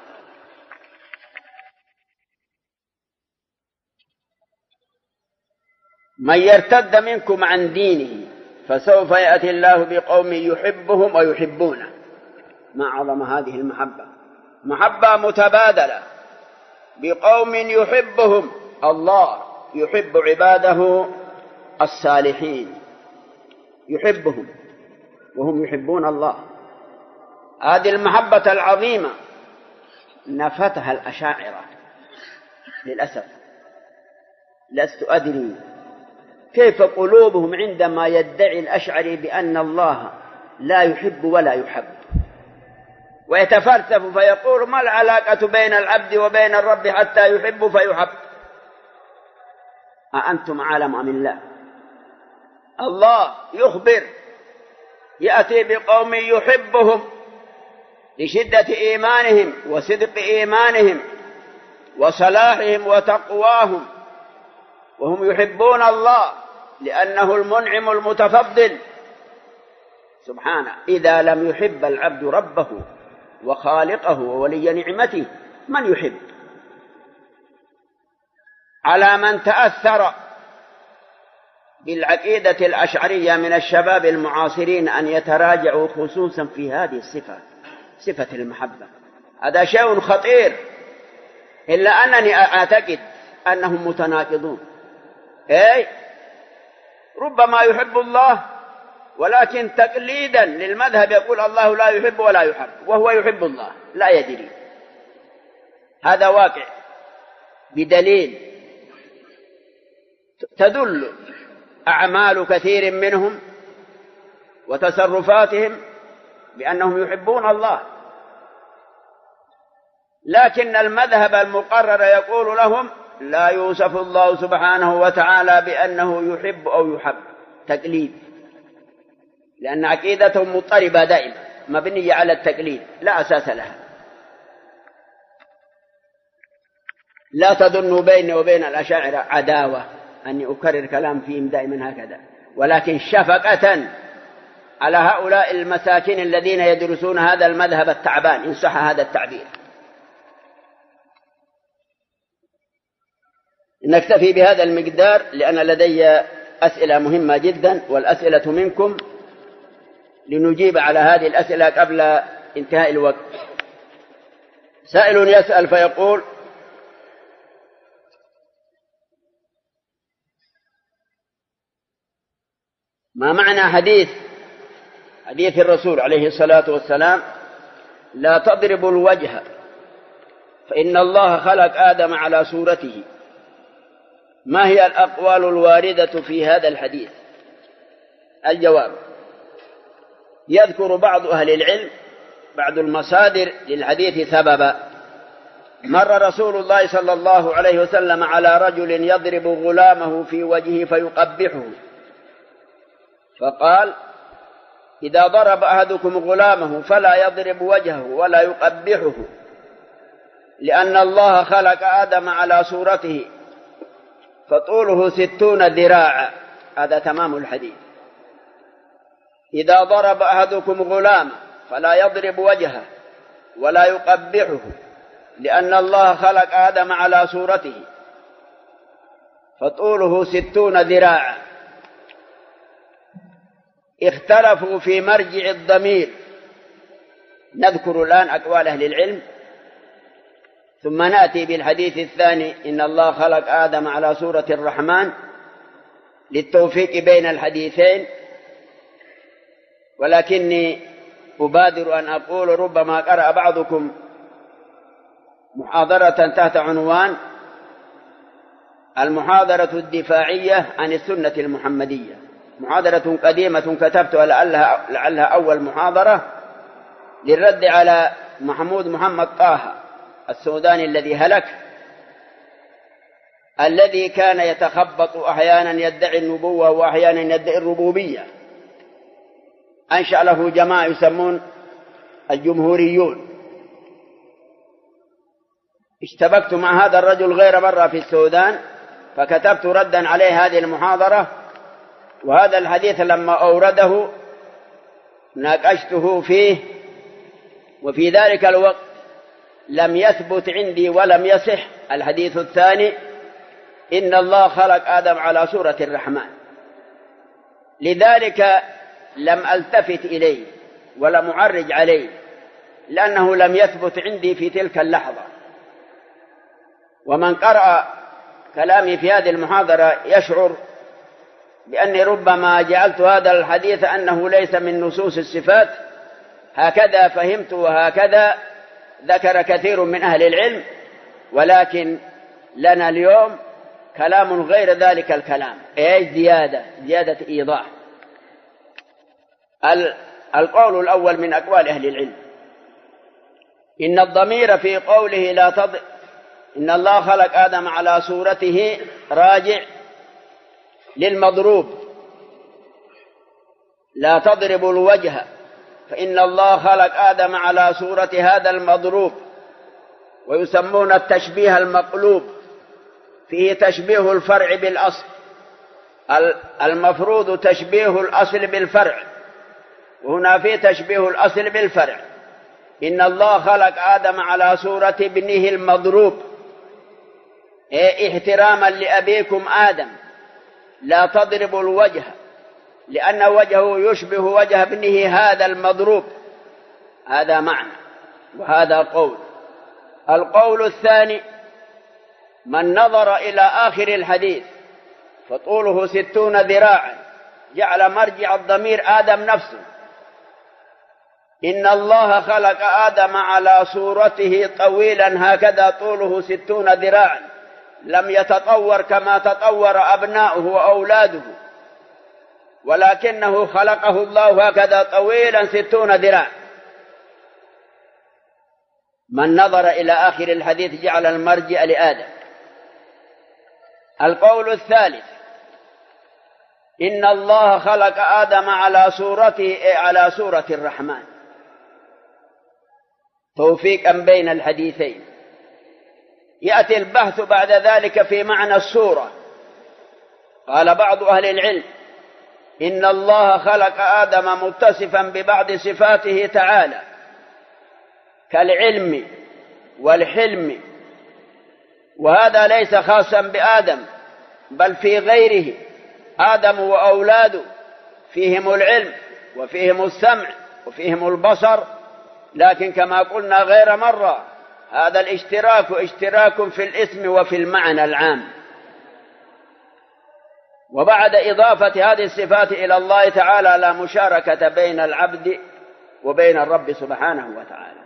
[SPEAKER 3] من يرتد منكم عن دينه فسوف يأتي الله بقوم يحبهم ويحبونه. ما عظم هذه المحبة، محبة متبادلة بقوم يحبهم الله، يحب عباده الصالحين، يحبهم وهم يحبون الله. هذه المحبة العظيمة نفتها الأشاعرة للأسف. لست أدري كيف قلوبهم عندما يدعي الأشعري بأن الله لا يحب ولا يحب، ويتفلسف فيقول: ما العلاقة بين العبد وبين الرب حتى يحب فيحب؟ أأنتم أعلم أم الله؟ الله يخبر، يأتي بقوم يحبهم لشدة إيمانهم وصدق إيمانهم وصلاحهم وتقواهم، وهم يحبون الله لأنه المنعم المتفضل سبحانه. إذا لم يحب العبد ربه وخالقه وولي نعمته من يحب؟ على من تأثر بالعقيدة الأشعرية من الشباب المعاصرين أن يتراجعوا خصوصا في هذه الصفة، صفة المحبة. هذا شيء خطير، إلا أنني أعتقد أنهم متناقضون. أي ربما يحب الله ولكن تقليدا للمذهب يقول الله لا يحب ولا يحب، وهو يحب الله لا يدري. هذا واقع بدليل تدل أعمال كثير منهم وتصرفاتهم بأنهم يحبون الله، لكن المذهب المقرر يقول لهم لا يوصف الله سبحانه وتعالى بأنه يحب أو يحب، تقليد، لأن عقيدتهم مضطربة دائما مبنية على التقليد لا أساس لها. لا تظنوا بيني وبين الأشاعرة عداوة أني أكرر كلام فيهم دائما هكذا، ولكن شفقة على هؤلاء المساكين الذين يدرسون هذا المذهب التعبان إن صح هذا التعبير. نكتفي بهذا المقدار لأن لدي أسئلة مهمة جدا، والأسئلة منكم لنجيب على هذه الأسئلة قبل انتهاء الوقت. سائل يسأل فيقول: ما معنى حديث الرسول عليه الصلاة والسلام لا تضربوا الوجه فإن الله خلق آدم على صورته؟ ما هي الأقوال الواردة في هذا الحديث؟ الجواب: يذكر بعض أهل العلم بعض المصادر للحديث سببا. مر رسول الله صلى الله عليه وسلم على رجل يضرب غلامه في وجهه فيقبحه، فقال: إذا ضرب أحدكم غلامه فلا يضرب وجهه ولا يقبحه، لأن الله خلق آدم على صورته فطوله 60 ذراعا. هذا تمام الحديث. إذا ضرب أحدكم غلامه فلا يضرب وجهه ولا يقبحه، لأن الله خلق آدم على صورته فطوله 60 ذراعا. اختلفوا في مرجع الضمير. نذكر الآن أقوال أهل العلم ثم نأتي بالحديث الثاني: إن الله خلق آدم على صورة الرحمن، للتوفيق بين الحديثين. ولكني أبادر أن أقول ربما قرأ بعضكم محاضرة تحت عنوان المحاضرة الدفاعية عن السنة المحمدية، محاضرة قديمة كتبتها لعلها أول محاضرة للرد على محمد طه السوداني الذي هلك، الذي كان يتخبط أحيانا يدعي النبوة وأحيانا يدعي الربوبية. أنشأ له جماعة يسمون الجمهوريون. اشتبكت مع هذا الرجل غير مرة في السودان فكتبت ردا عليه هذه المحاضرة، وهذا الحديث لما أورده ناقشته فيه، وفي ذلك الوقت لم يثبت عندي ولم يصح الحديث الثاني: إن الله خلق آدم على صورة الرحمن. لذلك لم ألتفت إليه ولم أعرج عليه، لأنه لم يثبت عندي في تلك اللحظة. ومن قرأ كلامي في هذه المحاضرة يشعر بأني ربما جعلت هذا الحديث أنه ليس من نصوص الصفات، هكذا فهمت وهكذا ذكر كثير من أهل العلم، ولكن لنا اليوم كلام غير ذلك الكلام، أي زيادة إيضاح. القول الأول من أقوال أهل العلم: إن الضمير في قوله إن الله خلق آدم على صورته راجع للمضروب، لا تضرب الوجه فإن الله خلق آدم على صورة هذا المضروب. ويسمون التشبيه المقلوب، فيه تشبيه الفرع بالأصل، المفروض تشبيه الأصل بالفرع، وهنا فيه تشبيه الأصل بالفرع. إن الله خلق آدم على صورة ابنه المضروب، احتراما لأبيكم آدم. لا تضرب الوجه لأن وجهه يشبه وجه ابنه هذا المضروب. هذا معنى، وهذا قول. القول الثاني: من نظر إلى آخر الحديث فطوله 60 ذراعا جعل مرجع الضمير آدم نفسه. إن الله خلق آدم على صورته طويلا هكذا طوله 60 ذراعا، لم يتطور كما تطور أبناؤه وأولاده، ولكنه خلقه الله هكذا طويلا 60 ذراع. من نظر إلى آخر الحديث جعل المرجع لآدم. القول الثالث: إن الله خلق آدم على صورته، على صورة الرحمن، توفيقا بين الحديثين. يأتي البحث بعد ذلك في معنى الصورة. قال بعض أهل العلم: إن الله خلق آدم متصفا ببعض صفاته تعالى كالعلم والحلم، وهذا ليس خاصا بآدم بل في غيره. آدم وأولاده فيهم العلم وفيهم السمع وفيهم البصر، لكن كما قلنا غير مرة هذا الاشتراك اشتراك في الاسم وفي المعنى العام. وبعد إضافة هذه الصفات إلى الله تعالى لا مشاركة بين العبد وبين الرب سبحانه وتعالى.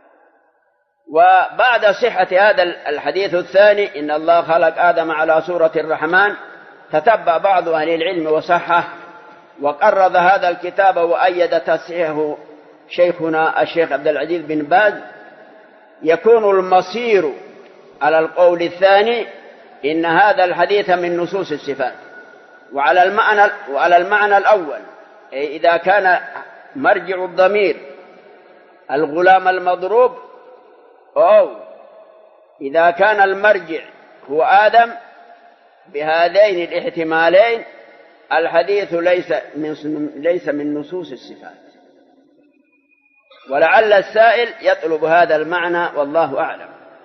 [SPEAKER 3] وبعد صحة هذا الحديث الثاني إن الله خلق آدم على صورة الرحمن، تتبع بعض أهل العلم وصحه وقرض هذا الكتاب وأيد تصحيحه شيخنا الشيخ عبد العزيز بن باز. يكون المصير على القول الثاني إن هذا الحديث من نصوص الصفات. وعلى المعنى الأول، إذا كان مرجع الضمير الغلام المضروب، أو إذا كان المرجع هو آدم، بهذين الاحتمالين الحديث ليس من نصوص الصفات. ولعل السائل يطلب هذا المعنى والله أعلم.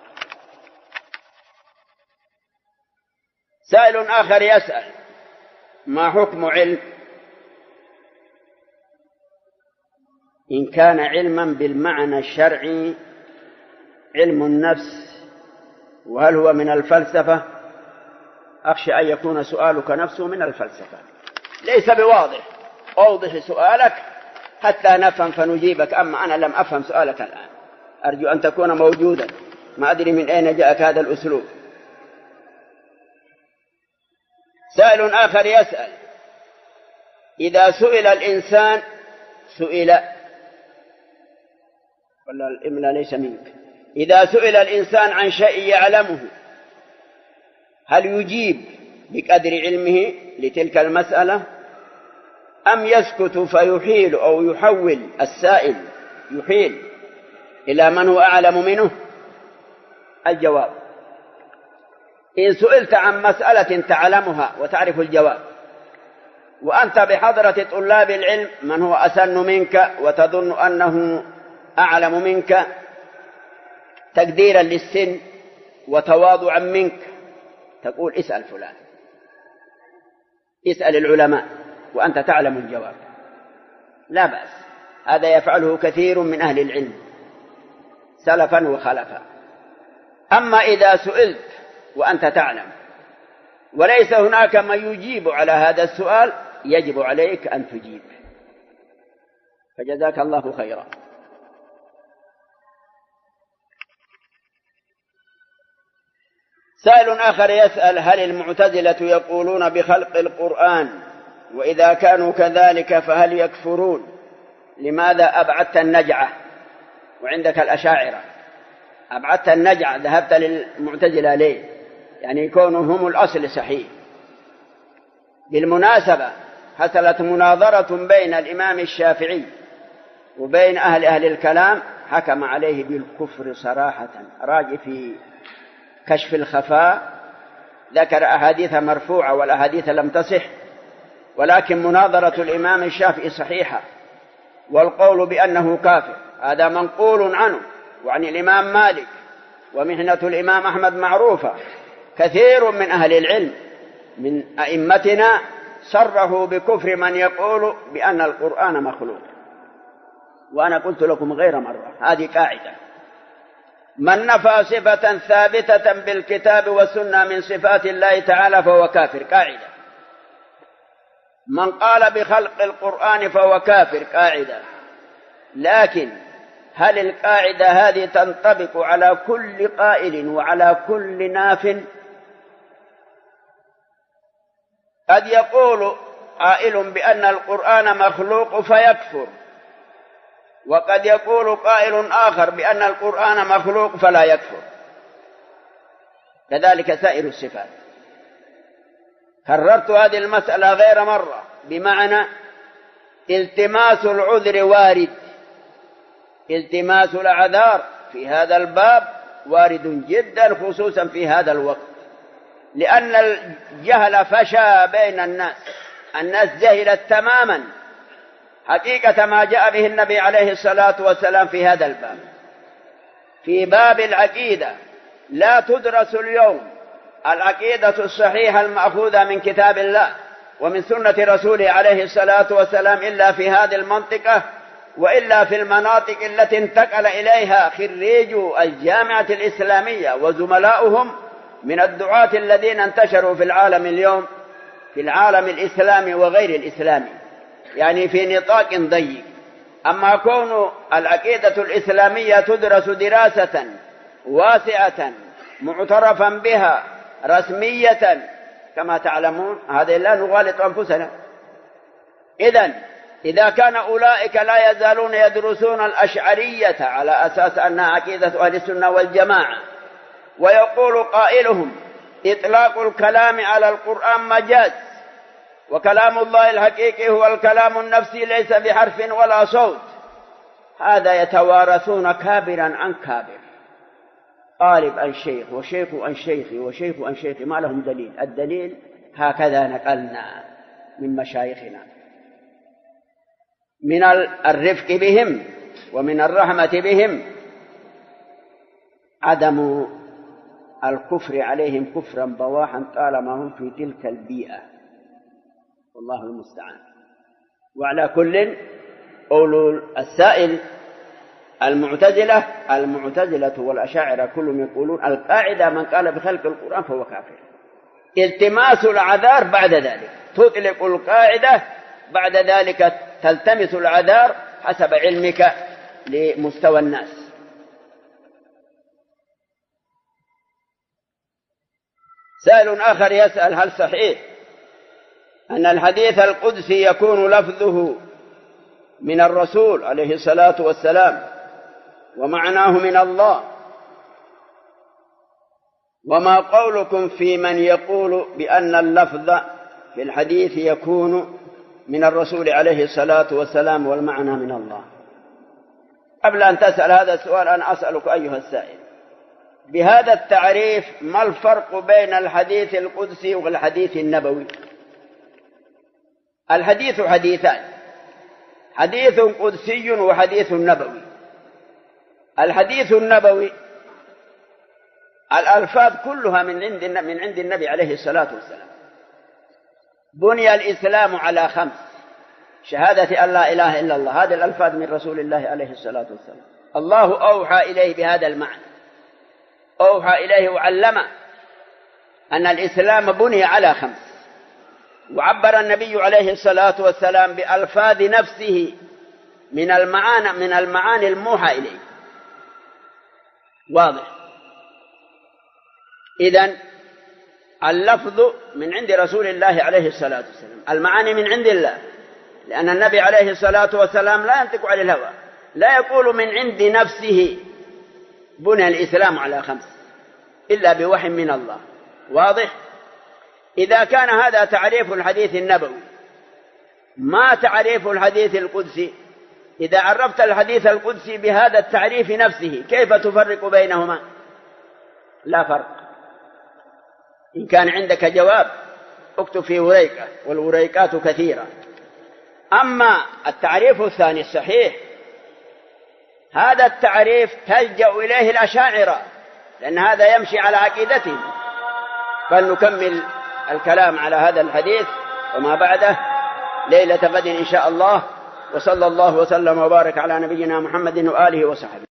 [SPEAKER 3] سائل آخر يسأل: ما حكم علم إن كان علما بالمعنى الشرعي علم النفس، وهل هو من الفلسفة؟ أخشى أن يكون سؤالك نفسه من الفلسفة. ليس بواضح. أوضح سؤالك حتى نفهم فنجيبك، أما أنا لم أفهم سؤالك الآن. أرجو أن تكون موجودا، ما أدري من أين جاءك هذا الأسلوب. سائل آخر يسأل: إذا سئل الإنسان ولا الإملاء ليس منك، إذا سئل الإنسان عن شيء يعلمه هل يجيب بقدر علمه لتلك المسألة، أم يسكت فيحيل أو يحول السائل يحيل إلى من هو أعلم منه؟ الجواب: إن سئلت عن مسألة تعلمها وتعرف الجواب، وأنت بحضرة طلاب العلم من هو أسن منك وتظن أنه أعلم منك تقديرا للسن وتواضعا منك، تقول: اسأل فلان، اسأل العلماء وأنت تعلم الجواب، لا بأس. هذا يفعله كثير من أهل العلم سلفا وخلفا. أما إذا سئلت وأنت تعلم وليس هناك من يجيب على هذا السؤال، يجب عليك أن تجيب، فجزاك الله خيرا. سائل آخر يسأل: هل المعتزلة يقولون بخلق القرآن؟ وإذا كانوا كذلك فهل يكفرون؟ لماذا أبعدت النجعة وعندك الأشاعرة؟ أبعدت النجعة، ذهبت للمعتزلة ليه؟ يعني يكونوا هم الأصل صحيح. بالمناسبة حصلت مناظرة بين الإمام الشافعي وبين أهل الكلام، حكم عليه بالكفر صراحة. راجع في كشف الخفاء ذكر أحاديث مرفوعة والأحاديث لم تصح، ولكن مناظرة الإمام الشافعي صحيحة، والقول بأنه كافر هذا منقول عنه وعن الإمام مالك، ومحنة الإمام أحمد معروفة. كثير من أهل العلم من أئمتنا صرحوا بكفر من يقول بأن القرآن مخلوق. وأنا قلت لكم غير مرة، هذه قاعدة: من نفى صفة ثابتة بالكتاب والسنة من صفات الله تعالى فهو كافر، قاعدة. من قال بخلق القرآن فهو كافر، قاعدة. لكن هل القاعدة هذه تنطبق على كل قائل وعلى كل ناف؟ قد يقول قائل بأن القرآن مخلوق فيكفر، وقد يقول قائل آخر بأن القرآن مخلوق فلا يكفر، كذلك سائر الصفات. كررت هذه المسألة غير مرة، بمعنى التماس العذر وارد، التماس الأعذار في هذا الباب وارد جدا، خصوصا في هذا الوقت، لأن الجهل فشى بين الناس، الناس جهلت تماما حقيقة ما جاء به النبي عليه الصلاة والسلام في هذا الباب. في باب العقيدة لا تدرس اليوم العقيدة الصحيحة المأخوذة من كتاب الله ومن سنة رسوله عليه الصلاة والسلام إلا في هذه المنطقة، وإلا في المناطق التي انتقل إليها خريجو الجامعة الإسلامية وزملاؤهم من الدعاة الذين انتشروا في العالم اليوم، في العالم الإسلامي وغير الإسلامي، يعني في نطاق ضيق. أما كون العقيدة الإسلامية تدرس دراسة واسعة معترفا بها رسمية كما تعلمون، هذا لا نغالط أنفسنا. إذا كان أولئك لا يزالون يدرسون الأشعرية على أساس أنها عقيدة أهل السنة والجماعة، ويقول قائلهم إطلاق الكلام على القرآن مجاز، وكلام الله الحقيقي هو الكلام النفسي ليس بحرف ولا صوت، هذا يتوارثون كابرا عن كابر، طالب عن شيخ وشيخ عن شيخ وشيخ عن شيخ، ما لهم دليل. الدليل هكذا نقلنا من مشايخنا. من الرفق بهم ومن الرحمة بهم عدم الكفر عليهم كفرا بواحا طالما هم في تلك البيئة، والله المستعان. وعلى كل قول السائل المعتزلة والأشاعرة كلهم يقولون القاعدة من قال بخلق القرآن فهو كافر. التماس العذار بعد ذلك، تطلق القاعدة بعد ذلك تلتمس العذار حسب علمك لمستوى الناس. سائل آخر يسأل هل صحيح أن الحديث القدسي يكون لفظه من الرسول عليه الصلاة والسلام ومعناه من الله، وما قولكم في من يقول بأن اللفظ في الحديث يكون من الرسول عليه الصلاة والسلام والمعنى من الله؟ قبل أن تسأل هذا السؤال أنا أسألك أيها السائل بهذا التعريف، ما الفرق بين الحديث القدسي والحديث النبوي؟ الحديث حديثان، حديث قدسي وحديث نبوي. الحديث النبوي الألفاظ كلها من عند النبي عليه الصلاة والسلام. بني الإسلام على 5: شهادة أن لا إله إلا الله، هذه الألفاظ من رسول الله عليه الصلاة والسلام. الله أوحى إليه بهذا المعنى، أوحى إليه وعلمه أن الإسلام بني على 5، وعبر النبي عليه الصلاة والسلام بألفاظ نفسه من المعاني الموحى إليه. واضح؟ إذن اللفظ من عند رسول الله عليه الصلاة والسلام، المعاني من عند الله، لأن النبي عليه الصلاة والسلام لا ينطق عن الهوى، لا يقول من عند نفسه بني الإسلام على 5 إلا بوحي من الله. واضح؟ إذا كان هذا تعريف الحديث النبوي، ما تعريف الحديث القدسي؟ إذا عرفت الحديث القدسي بهذا التعريف نفسه كيف تفرق بينهما؟ لا فرق. إن كان عندك جواب اكتب في وريقة، والوريقات كثيرة. أما التعريف الثاني الصحيح، هذا التعريف تلجأ إليه الأشاعرة، لأن هذا يمشي على عقيدتهم. فلنكمل الكلام على هذا الحديث وما بعده ليلة غد إن شاء الله، وصلى الله وسلم وبارك على نبينا محمد وآله وصحبه.